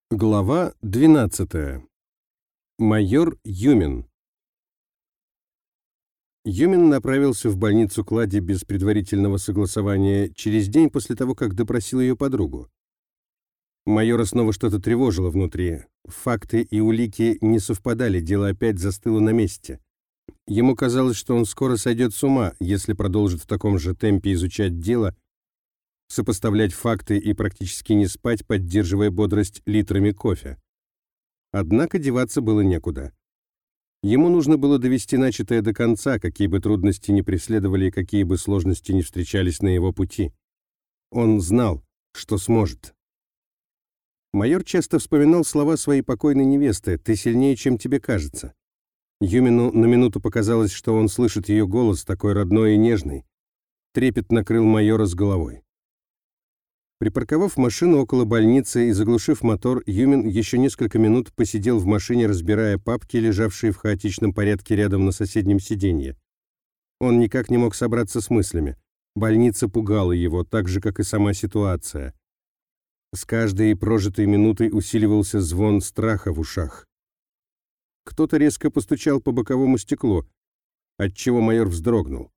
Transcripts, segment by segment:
Глава 12. Майор Юмин. Юмин направился в больницу Клади без предварительного согласования через день после того, как допросил ее подругу. Майора снова что-то тревожило внутри. Факты и улики не совпадали, дело опять застыло на месте. Ему казалось, что он скоро сойдет с ума, если продолжит в таком же темпе изучать дело, сопоставлять факты и практически не спать, поддерживая бодрость литрами кофе. Однако деваться было некуда. Ему нужно было довести начатое до конца, какие бы трудности ни преследовали и какие бы сложности ни встречались на его пути. Он знал, что сможет. Майор часто вспоминал слова своей покойной невесты: «Ты сильнее, чем тебе кажется». Юмину на минуту показалось, что он слышит ее голос, такой родной и нежный. Трепет накрыл майора с головой. Припарковав машину около больницы и заглушив мотор, Юмин еще несколько минут посидел в машине, разбирая папки, лежавшие в хаотичном порядке рядом на соседнем сиденье. Он никак не мог собраться с мыслями. Больница пугала его, так же, как и сама ситуация. С каждой прожитой минутой усиливался звон страха в ушах. Кто-то резко постучал по боковому стеклу, отчего майор вздрогнул.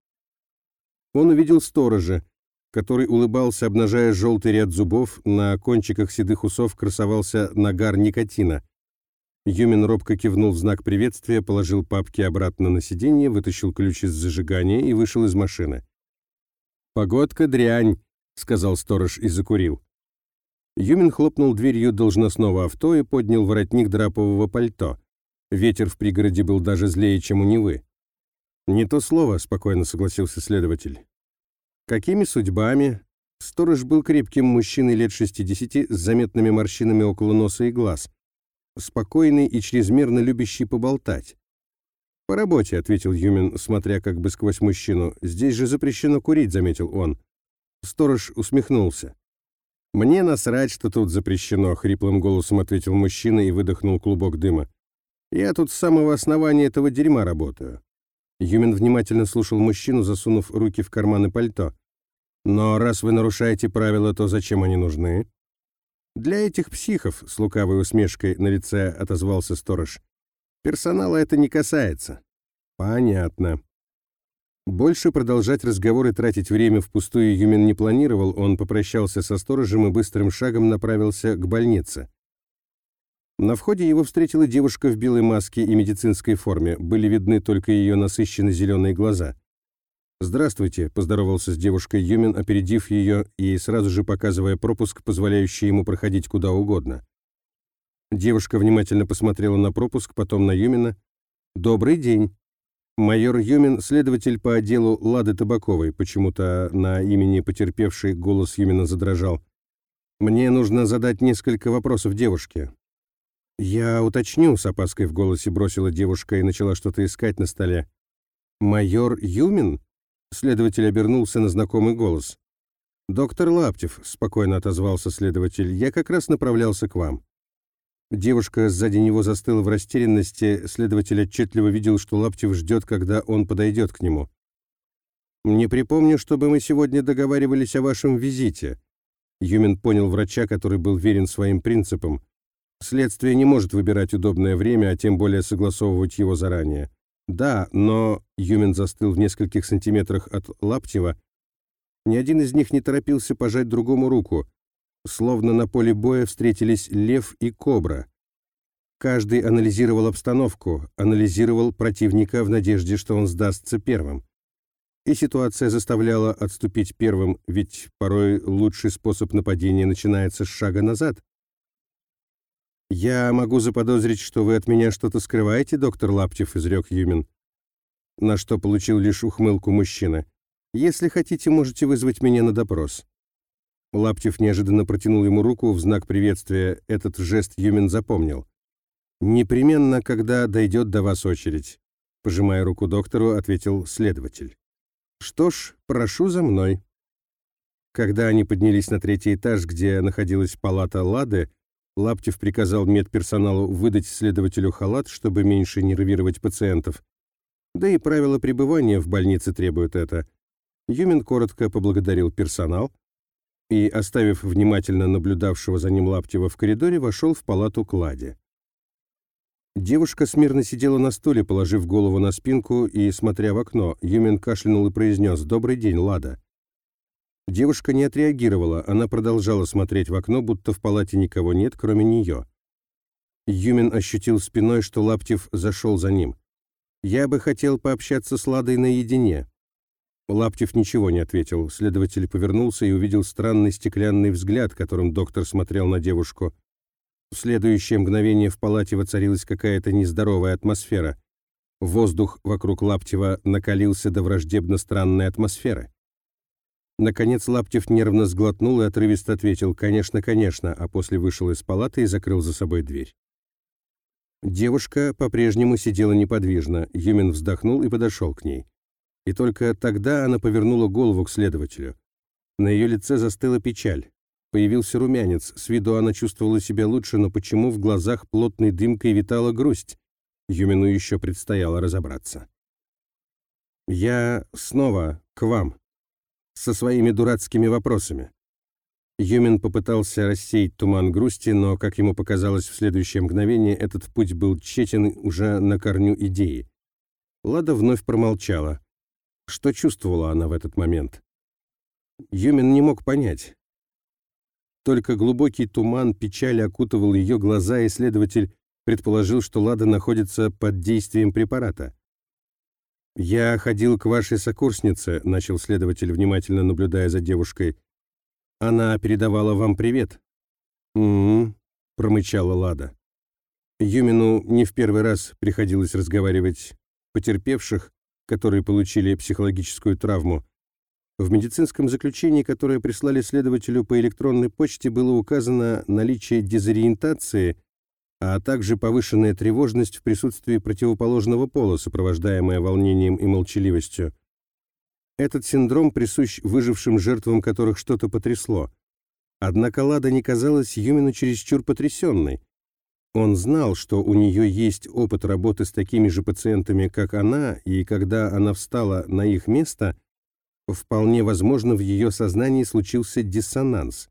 Он увидел сторожа, который улыбался, обнажая желтый ряд зубов, на кончиках седых усов красовался нагар никотина. Юмин робко кивнул в знак приветствия, положил папки обратно на сиденье, вытащил ключ из зажигания и вышел из машины. «Погодка дрянь», — сказал сторож и закурил. Юмин хлопнул дверью должностного авто и поднял воротник драпового пальто. Ветер в пригороде был даже злее, чем у Невы. «Не то слово», — спокойно согласился следователь. Какими судьбами? Сторож был крепким мужчиной лет 60 с заметными морщинами около носа и глаз. Спокойный и чрезмерно любящий поболтать. «По работе», — ответил Юмин, смотря как бы сквозь мужчину. «Здесь же запрещено курить», — заметил он. Сторож усмехнулся. «Мне насрать, что тут запрещено», — хриплым голосом ответил мужчина и выдохнул клубок дыма. «Я тут с самого основания этого дерьма работаю». Юмин внимательно слушал мужчину, засунув руки в карманы пальто. «Но раз вы нарушаете правила, то зачем они нужны?» «Для этих психов», — с лукавой усмешкой на лице отозвался сторож. «Персонала это не касается». «Понятно». Больше продолжать разговор и тратить время впустую Юмин не планировал, он попрощался со сторожем и быстрым шагом направился к больнице. На входе его встретила девушка в белой маске и медицинской форме, были видны только ее насыщенно зеленые глаза. «Здравствуйте», — поздоровался с девушкой Юмин, опередив ее и сразу же показывая пропуск, позволяющий ему проходить куда угодно. Девушка внимательно посмотрела на пропуск, потом на Юмина. «Добрый день. Майор Юмин, следователь по делу Лады Табаковой», почему-то на имени потерпевшей голос Юмина задрожал. «Мне нужно задать несколько вопросов девушке». «Я уточню», — с опаской в голосе бросила девушка и начала что-то искать на столе. «Майор Юмин?» Следователь обернулся на знакомый голос. «Доктор Лаптев», — спокойно отозвался следователь, — «я как раз направлялся к вам». Девушка сзади него застыла в растерянности, следователь отчетливо видел, что Лаптев ждет, когда он подойдет к нему. «Не припомню, чтобы мы сегодня договаривались о вашем визите». Юмин понял врача, который был верен своим принципам. Следствие не может выбирать удобное время, а тем более согласовывать его заранее. «Да, но...» — Юмин застыл в нескольких сантиметрах от Лаптева. Ни один из них не торопился пожать другому руку. Словно на поле боя встретились лев и кобра. Каждый анализировал обстановку, анализировал противника в надежде, что он сдастся первым. И ситуация заставляла отступить первым, ведь порой лучший способ нападения начинается с шага назад. «Я могу заподозрить, что вы от меня что-то скрываете, доктор Лаптев», — изрек Юмин. На что получил лишь ухмылку мужчины. «Если хотите, можете вызвать меня на допрос». Лаптев неожиданно протянул ему руку в знак приветствия. Этот жест Юмин запомнил. «Непременно, когда дойдет до вас очередь», — пожимая руку доктору, ответил следователь. «Что ж, прошу за мной». Когда они поднялись на 3-й этаж, где находилась палата Лады, Лаптев приказал медперсоналу выдать следователю халат, чтобы меньше нервировать пациентов. Да и правила пребывания в больнице требуют это. Юмин коротко поблагодарил персонал и, оставив внимательно наблюдавшего за ним Лаптева в коридоре, вошел в палату к Ладе. Девушка смирно сидела на стуле, положив голову на спинку и смотря в окно. Юмин кашлянул и произнес: «Добрый день, Лада». Девушка не отреагировала, она продолжала смотреть в окно, будто в палате никого нет, кроме нее. Юмин ощутил спиной, что Лаптев зашел за ним. «Я бы хотел пообщаться с Ладой наедине». Лаптев ничего не ответил. Следователь повернулся и увидел странный стеклянный взгляд, которым доктор смотрел на девушку. В следующее мгновение в палате воцарилась какая-то нездоровая атмосфера. Воздух вокруг Лаптева накалился до враждебно странной атмосферы. Наконец Лаптев нервно сглотнул и отрывисто ответил: «Конечно, конечно», а после вышел из палаты и закрыл за собой дверь. Девушка по-прежнему сидела неподвижно. Юмин вздохнул и подошел к ней. И только тогда она повернула голову к следователю. На ее лице застыла печаль. Появился румянец. С виду она чувствовала себя лучше, но почему в глазах плотной дымкой витала грусть? Юмину еще предстояло разобраться. «Я снова к вам. Со своими дурацкими вопросами». Юмин попытался рассеять туман грусти, но, как ему показалось в следующее мгновение, этот путь был тщетен уже на корню идеи. Лада вновь промолчала. Что чувствовала она в этот момент? Юмин не мог понять. Только глубокий туман печали окутывал ее глаза, и следователь предположил, что Лада находится под действием препарата. «Я ходил к вашей сокурснице», — начал следователь, внимательно наблюдая за девушкой. «Она передавала вам привет». «М-м-м», промычала Лада. Юмину не в первый раз приходилось разговаривать потерпевших, которые получили психологическую травму. В медицинском заключении, которое прислали следователю по электронной почте, было указано наличие дезориентации, а также повышенная тревожность в присутствии противоположного пола, сопровождаемая волнением и молчаливостью. Этот синдром присущ выжившим жертвам, которых что-то потрясло. Однако Лада не казалась Юмину чересчур потрясенной. Он знал, что у нее есть опыт работы с такими же пациентами, как она, и когда она встала на их место, вполне возможно, в ее сознании случился диссонанс.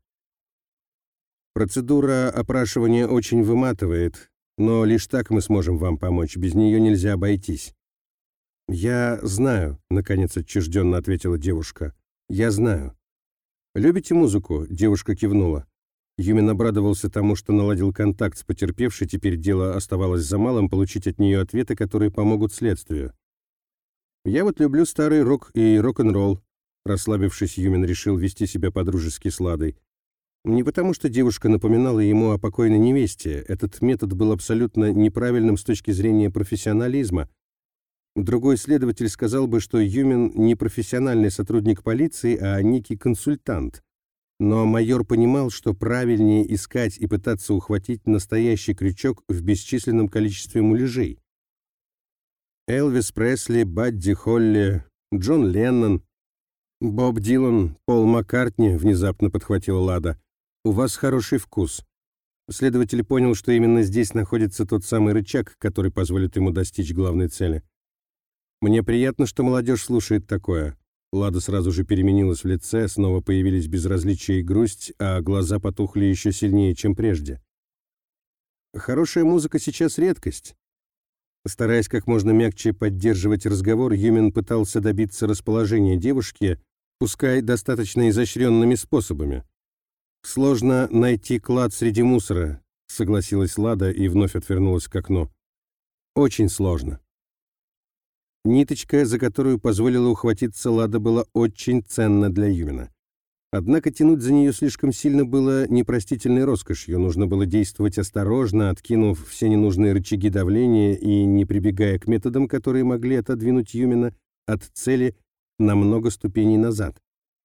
«Процедура опрашивания очень выматывает, но лишь так мы сможем вам помочь, без нее нельзя обойтись». «Я знаю», — наконец отчужденно ответила девушка. «Я знаю». «Любите музыку?» — девушка кивнула. Юмин обрадовался тому, что наладил контакт с потерпевшей, теперь дело оставалось за малым — получить от нее ответы, которые помогут следствию. «Я вот люблю старый рок и рок-н-ролл», — расслабившись, Юмин решил вести себя по-дружески с Ладой. Не потому, что девушка напоминала ему о покойной невесте, этот метод был абсолютно неправильным с точки зрения профессионализма. Другой следователь сказал бы, что Юмин не профессиональный сотрудник полиции, а некий консультант. Но майор понимал, что правильнее искать и пытаться ухватить настоящий крючок в бесчисленном количестве муляжей. Элвис Пресли, Бадди Холли, Джон Леннон, Боб Дилан, Пол Маккартни, внезапно подхватила Лада. «У вас хороший вкус». Следователь понял, что именно здесь находится тот самый рычаг, который позволит ему достичь главной цели. «Мне приятно, что молодежь слушает такое». Лада сразу же переменилась в лице, снова появились безразличие и грусть, а глаза потухли еще сильнее, чем прежде. «Хорошая музыка сейчас редкость». Стараясь как можно мягче поддерживать разговор, Юмин пытался добиться расположения девушки, пускай достаточно изощренными способами. «Сложно найти клад среди мусора», — согласилась Лада и вновь отвернулась к окну. «Очень сложно». Ниточка, за которую позволила ухватиться Лада, была очень ценна для Юмина. Однако тянуть за нее слишком сильно было непростительной роскошью, нужно было действовать осторожно, откинув все ненужные рычаги давления и не прибегая к методам, которые могли отодвинуть Юмина от цели на много ступеней назад.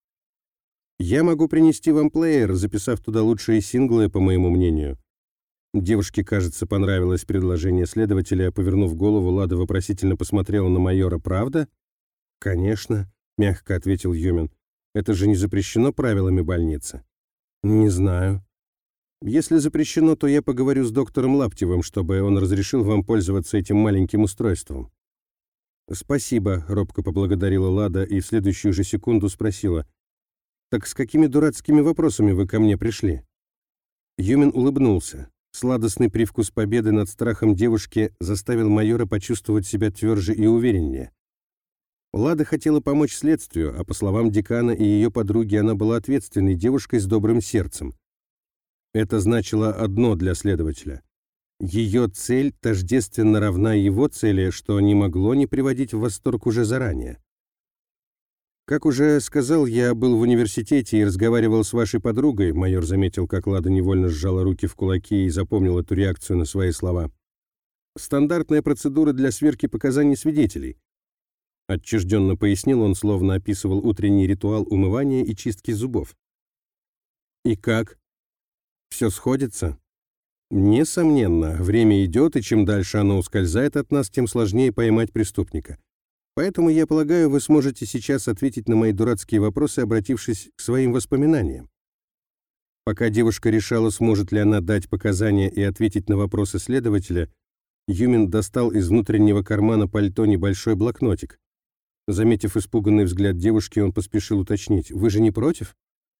«Я могу принести вам плеер, записав туда лучшие синглы, по моему мнению». Девушке, кажется, понравилось предложение следователя. Повернув голову, Лада вопросительно посмотрела на майора. «Правда?» «Конечно», — мягко ответил Юмин. «Это же не запрещено правилами больницы». «Не знаю». «Если запрещено, то я поговорю с доктором Лаптевым, чтобы он разрешил вам пользоваться этим маленьким устройством». «Спасибо», — робко поблагодарила Лада и в следующую же секунду спросила. Так с какими дурацкими вопросами вы ко мне пришли?» Юмин улыбнулся. Сладостный привкус победы над страхом девушки заставил майора почувствовать себя тверже и увереннее. Лада хотела помочь следствию, а по словам декана и ее подруги, она была ответственной девушкой с добрым сердцем. Это значило одно для следователя. Ее цель тождественно равна его цели, что не могло не приводить в восторг уже заранее. «Как уже сказал, я был в университете и разговаривал с вашей подругой», майор заметил, как Лада невольно сжала руки в кулаки и запомнил эту реакцию на свои слова. «Стандартная процедура для сверки показаний свидетелей», отчужденно пояснил он, словно описывал утренний ритуал умывания и чистки зубов. «И как? Все сходится?» «Несомненно, время идет, и чем дальше оно ускользает от нас, тем сложнее поймать преступника. Поэтому, я полагаю, вы сможете сейчас ответить на мои дурацкие вопросы, обратившись к своим воспоминаниям». Пока девушка решала, сможет ли она дать показания и ответить на вопросы следователя, Юмин достал из внутреннего кармана пальто небольшой блокнотик. Заметив испуганный взгляд девушки, он поспешил уточнить: «Вы же не против?»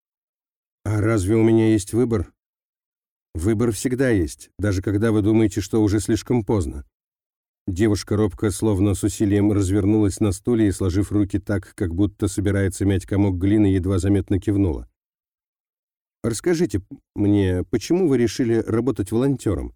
«А разве у меня есть выбор?» «Выбор всегда есть, даже когда вы думаете, что уже слишком поздно». Девушка робко, словно с усилием, развернулась на стуле и, сложив руки так, как будто собирается мять комок глины, едва заметно кивнула. «Расскажите мне, почему вы решили работать волонтером?»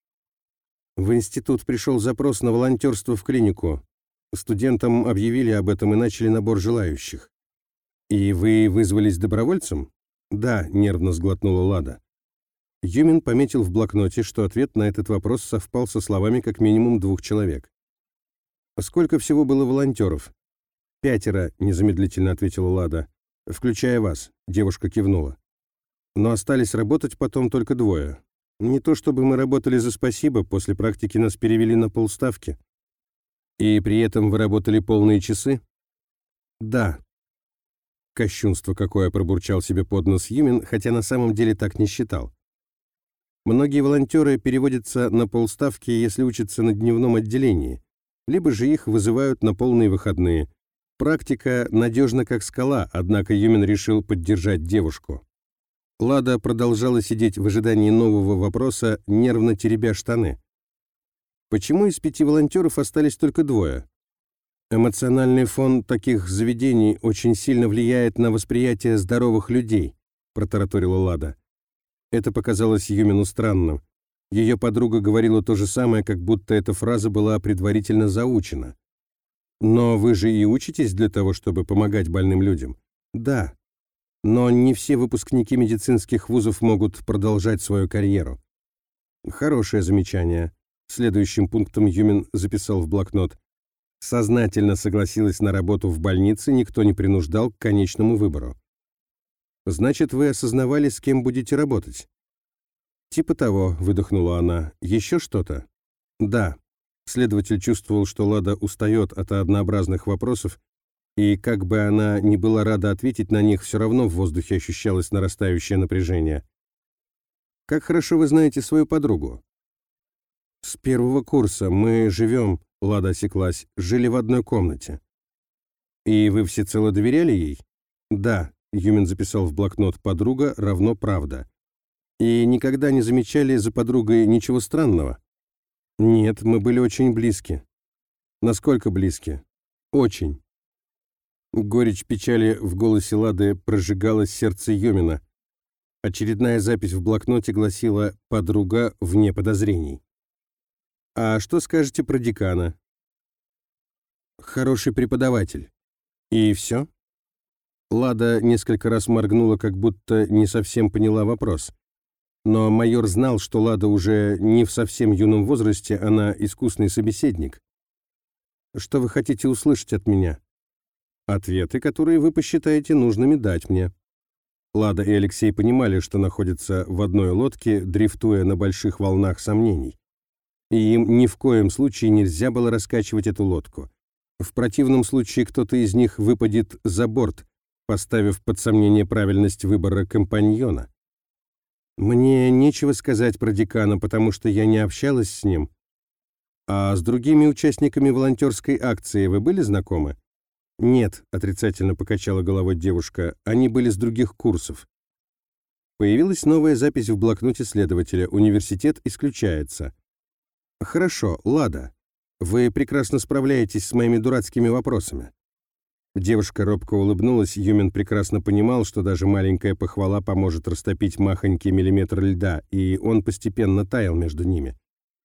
«В институт пришел запрос на волонтерство в клинику. Студентам объявили об этом и начали набор желающих». «И вы вызвались добровольцем?» «Да», — нервно сглотнула Лада. Юмин пометил в блокноте, что ответ на этот вопрос совпал со словами как минимум 2 человек. «Сколько всего было волонтеров?» «5, незамедлительно ответила Лада. «Включая вас», — девушка кивнула. «Но остались работать потом только 2. Не то чтобы мы работали за спасибо, после практики нас перевели на полставки». «И при этом вы работали полные часы?» «Да». Кощунство какое, пробурчал себе под нос Юмин, хотя на самом деле так не считал. Многие волонтеры переводятся на полставки, если учатся на дневном отделении, либо же их вызывают на полные выходные. Практика надежна как скала, однако Юмин решил поддержать девушку. Лада продолжала сидеть в ожидании нового вопроса, нервно теребя штаны. «Почему из 5 волонтеров остались только 2? Эмоциональный фон таких заведений очень сильно влияет на восприятие здоровых людей», протараторила Лада. Это показалось Юмину странным. Ее подруга говорила то же самое, как будто эта фраза была предварительно заучена. «Но вы же и учитесь для того, чтобы помогать больным людям?» «Да. Но не все выпускники медицинских вузов могут продолжать свою карьеру». «Хорошее замечание». Следующим пунктом Юмин записал в блокнот: «Сознательно согласилась на работу в больнице, никто не принуждал к конечному выбору». «Значит, вы осознавали, с кем будете работать?» «Типа того», — выдохнула она. «Еще что-то?» «Да». Следователь чувствовал, что Лада устает от однообразных вопросов, и как бы она ни была рада ответить на них, все равно в воздухе ощущалось нарастающее напряжение. «Как хорошо вы знаете свою подругу?» «С 1 курса мы живем», — Лада осеклась, — «жили в одной комнате». «И вы всецело доверяли ей?» «Да», — Юмин записал в блокнот: «подруга равно правда». «И никогда не замечали за подругой ничего странного?» «Нет, мы были очень близки». «Насколько близки?» «Очень». Горечь печали в голосе Лады прожигала сердце Юмина. Очередная запись в блокноте гласила: «Подруга вне подозрений». «А что скажете про декана?» «Хороший преподаватель». «И все?» Лада несколько раз моргнула, как будто не совсем поняла вопрос. Но майор знал, что Лада уже не в совсем юном возрасте, она искусный собеседник. «Что вы хотите услышать от меня?» «Ответы, которые вы посчитаете нужными дать мне». Лада и Алексей понимали, что находятся в одной лодке, дрейфуя на больших волнах сомнений. И им ни в коем случае нельзя было раскачивать эту лодку. В противном случае кто-то из них выпадет за борт, поставив под сомнение правильность выбора компаньона. «Мне нечего сказать про декана, потому что я не общалась с ним. А с другими участниками волонтерской акции вы были знакомы?» «Нет», — отрицательно покачала головой девушка, — «они были с других курсов». Появилась новая запись в блокноте следователя. Университет исключается. «Хорошо, Лада. Вы прекрасно справляетесь с моими дурацкими вопросами». Девушка робко улыбнулась. Юмин прекрасно понимал, что даже маленькая похвала поможет растопить махонький миллиметр льда, и он постепенно таял между ними.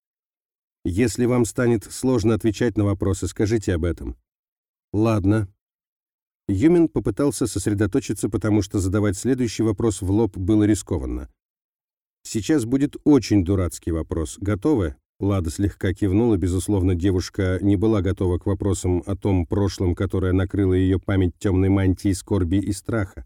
«Если вам станет сложно отвечать на вопросы, скажите об этом». «Ладно». Юмин попытался сосредоточиться, потому что задавать следующий вопрос в лоб было рискованно. «Сейчас будет очень дурацкий вопрос. Готовы?» Лада слегка кивнула. Безусловно, девушка не была готова к вопросам о том прошлом, которое накрыло ее память темной мантией скорби и страха.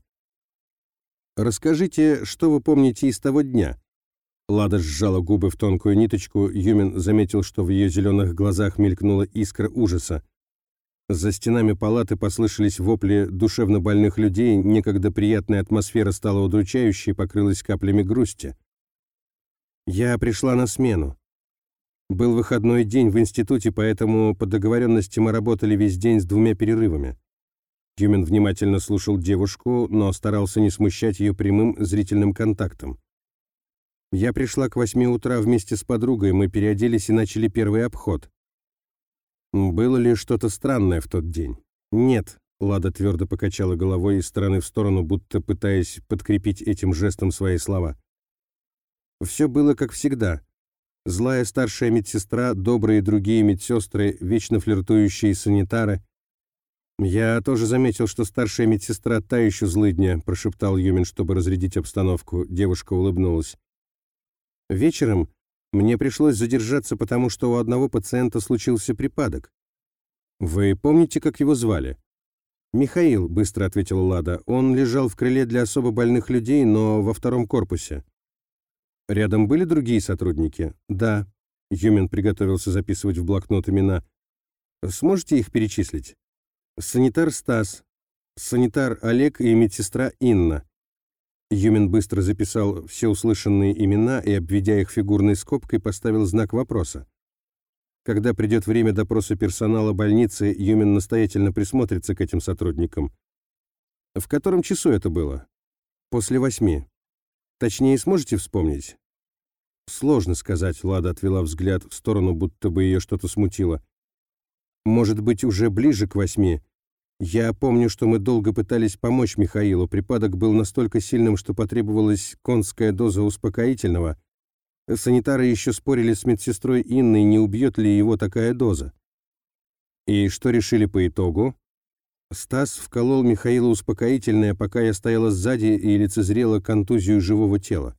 «Расскажите, что вы помните из того дня?» Лада сжала губы в тонкую ниточку. Юмин заметил, что в ее зеленых глазах мелькнула искра ужаса. За стенами палаты послышались вопли душевнобольных людей, некогда приятная атмосфера стала удручающей и покрылась каплями грусти. «Я пришла на смену. Был выходной день в институте, поэтому по договоренности мы работали весь день с 2 перерывами». Юмин внимательно слушал девушку, но старался не смущать ее прямым зрительным контактом. «Я пришла к 8 утра вместе с подругой, мы переоделись и начали первый обход. Было ли что-то странное в тот день?» «Нет», — Лада твердо покачала головой из стороны в сторону, будто пытаясь подкрепить этим жестом свои слова. «Все было как всегда. Злая старшая медсестра, добрые другие медсестры, вечно флиртующие санитары». «Я тоже заметил, что старшая медсестра та еще злыдня», — прошептал Юмин, чтобы разрядить обстановку. Девушка улыбнулась. «Вечером мне пришлось задержаться, потому что у одного пациента случился припадок. Вы помните, как его звали?» «Михаил», — быстро ответила Лада. «Он лежал в крыле для особо больных людей, но во 2-м корпусе». «Рядом были другие сотрудники?» «Да». Юмин приготовился записывать в блокнот имена. «Сможете их перечислить?» «Санитар Стас, санитар Олег и медсестра Инна». Юмин быстро записал все услышанные имена и, обведя их фигурной скобкой, поставил знак вопроса. Когда придет время допроса персонала больницы, Юмин настоятельно присмотрится к этим сотрудникам. «В котором часу это было?» «После 8. Точнее, сможете вспомнить?» «Сложно сказать», — Лада отвела взгляд в сторону, будто бы ее что-то смутило. «Может быть, уже ближе к 8. Я помню, что мы долго пытались помочь Михаилу. Припадок был настолько сильным, что потребовалась конская доза успокоительного. Санитары еще спорили с медсестрой Инной, не убьет ли его такая доза. И что решили по итогу? Стас вколол Михаилу успокоительное, пока я стояла сзади и лицезрела контузию живого тела.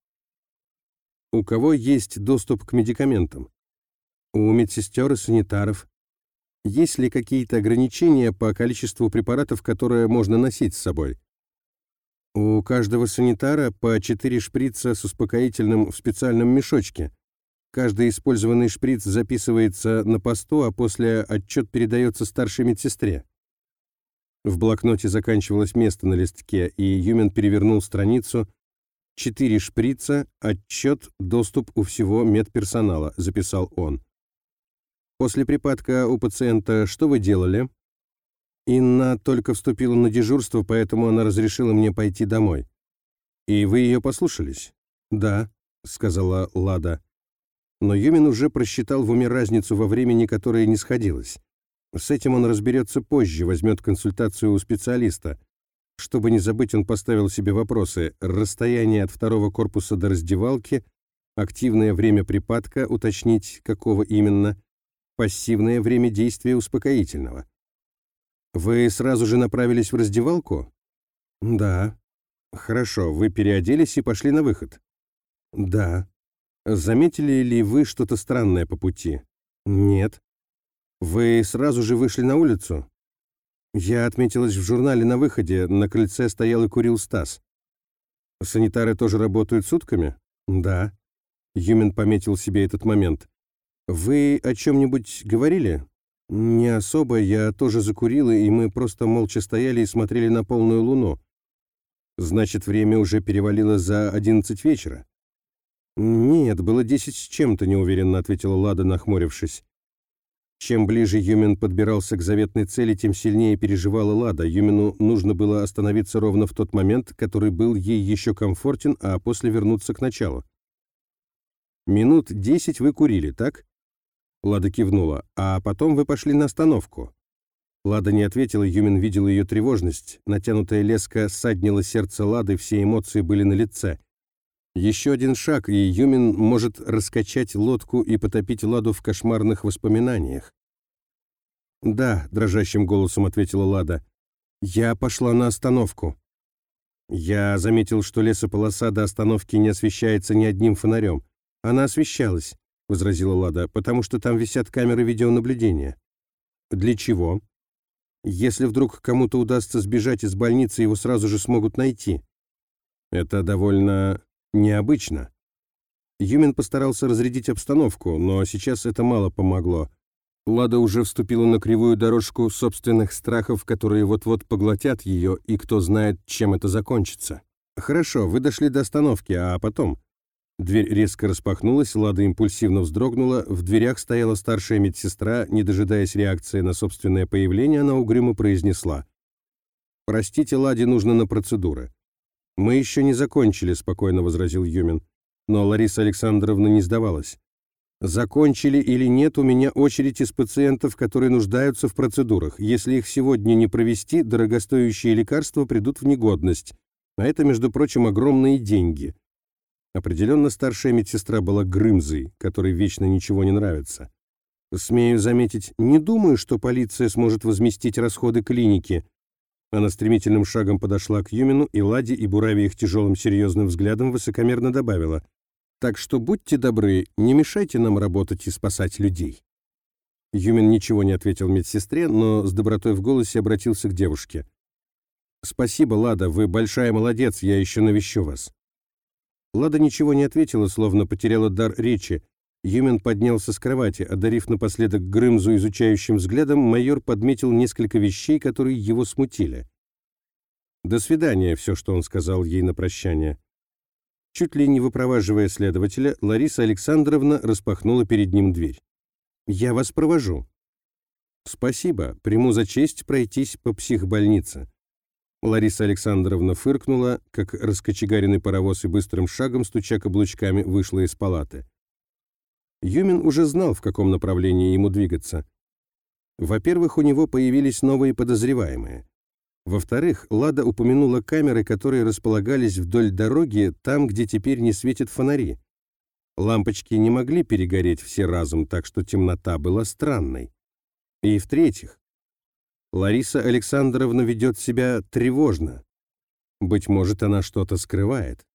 У кого есть доступ к медикаментам? У медсестер и санитаров. Есть ли какие-то ограничения по количеству препаратов, которые можно носить с собой? У каждого санитара по 4 шприца с успокоительным в специальном мешочке. Каждый использованный шприц записывается на посту, а после отчет передается старшей медсестре. В блокноте заканчивалось место на листке, и Юмин перевернул страницу. 4 шприца, отчет, доступ у всего медперсонала, записал он. После припадка у пациента что вы делали? Инна только вступила на дежурство, поэтому она разрешила мне пойти домой. И вы ее послушались? Да, сказала Лада. Но Юмин уже просчитал в уме разницу во времени, которая не сходилась. С этим он разберется позже, возьмет консультацию у специалиста. Чтобы не забыть, он поставил себе вопросы: расстояние от 2-го корпуса до раздевалки, активное время припадка, уточнить, какого именно, пассивное время действия успокоительного. Вы сразу же направились в раздевалку? Да. Хорошо, вы переоделись и пошли на выход? Да. Заметили ли вы что-то странное по пути? Нет. Вы сразу же вышли на улицу? Я отметилась в журнале на выходе, на крыльце стоял и курил Стас. Санитары тоже работают сутками? Да. Юмин пометил себе этот момент. Вы о чем-нибудь говорили? Не особо, я тоже закурила, и мы просто молча стояли и смотрели на полную луну. Значит, время уже перевалило за 11 вечера? Нет, было 10 с чем-то, неуверенно ответила Лада, нахмурившись. Чем ближе Юмин подбирался к заветной цели, тем сильнее переживала Лада. Юмину нужно было остановиться ровно в тот момент, который был ей еще комфортен, а после вернуться к началу. «Минут 10 вы курили, так?» Лада кивнула. «А потом вы пошли на остановку». Лада не ответила, Юмин видел ее тревожность. Натянутая леска ссаднила сердце Лады, все эмоции были на лице. Еще один шаг, и Юмин может раскачать лодку и потопить Ладу в кошмарных воспоминаниях. «Да», — дрожащим голосом ответила Лада, — «я пошла на остановку». «Я заметил, что лесополоса до остановки не освещается ни одним фонарем. Она освещалась», — возразила Лада, — «потому что там висят камеры видеонаблюдения». «Для чего?» «Если вдруг кому-то удастся сбежать из больницы, его сразу же смогут найти». «Это довольно необычно». Юмин постарался разрядить обстановку, но сейчас это мало помогло. Лада уже вступила на кривую дорожку собственных страхов, которые вот-вот поглотят ее, и кто знает, чем это закончится. «Хорошо, вы дошли до остановки, а потом...» Дверь резко распахнулась, Лада импульсивно вздрогнула, в дверях стояла старшая медсестра, не дожидаясь реакции на собственное появление, она угрюмо произнесла: «Простите, Ладе нужно на процедуры». «Мы еще не закончили», — спокойно возразил Юмин. Но Лариса Александровна не сдавалась. «Закончили или нет, у меня очередь из пациентов, которые нуждаются в процедурах. Если их сегодня не провести, дорогостоящие лекарства придут в негодность. А это, между прочим, огромные деньги». Определенно старшая медсестра была Грымзой, которой вечно ничего не нравится. «Смею заметить, не думаю, что полиция сможет возместить расходы клиники». Она стремительным шагом подошла к Юмину, и Ладе, и буравя их тяжелым серьезным взглядом, высокомерно добавила: «Так что будьте добры, не мешайте нам работать и спасать людей». Юмин ничего не ответил медсестре, но с добротой в голосе обратился к девушке. «Спасибо, Лада, вы большая молодец, я еще навещу вас». Лада ничего не ответила, словно потеряла дар речи. Юмин поднялся с кровати. Одарив напоследок Грымзу изучающим взглядом, майор подметил несколько вещей, которые его смутили. «До свидания», — все, что он сказал ей на прощание. Чуть ли не выпроваживая следователя, Лариса Александровна распахнула перед ним дверь. «Я вас провожу». «Спасибо, приму за честь пройтись по психбольнице». Лариса Александровна фыркнула, как раскочегаренный паровоз, и быстрым шагом, стуча каблучками, вышла из палаты. Юмин уже знал, в каком направлении ему двигаться. Во-первых, у него появились новые подозреваемые. Во-вторых, Лада упомянула камеры, которые располагались вдоль дороги, там, где теперь не светят фонари. Лампочки не могли перегореть все разом, так что темнота была странной. И в-третьих, Лариса Александровна ведет себя тревожно. Быть может, она что-то скрывает.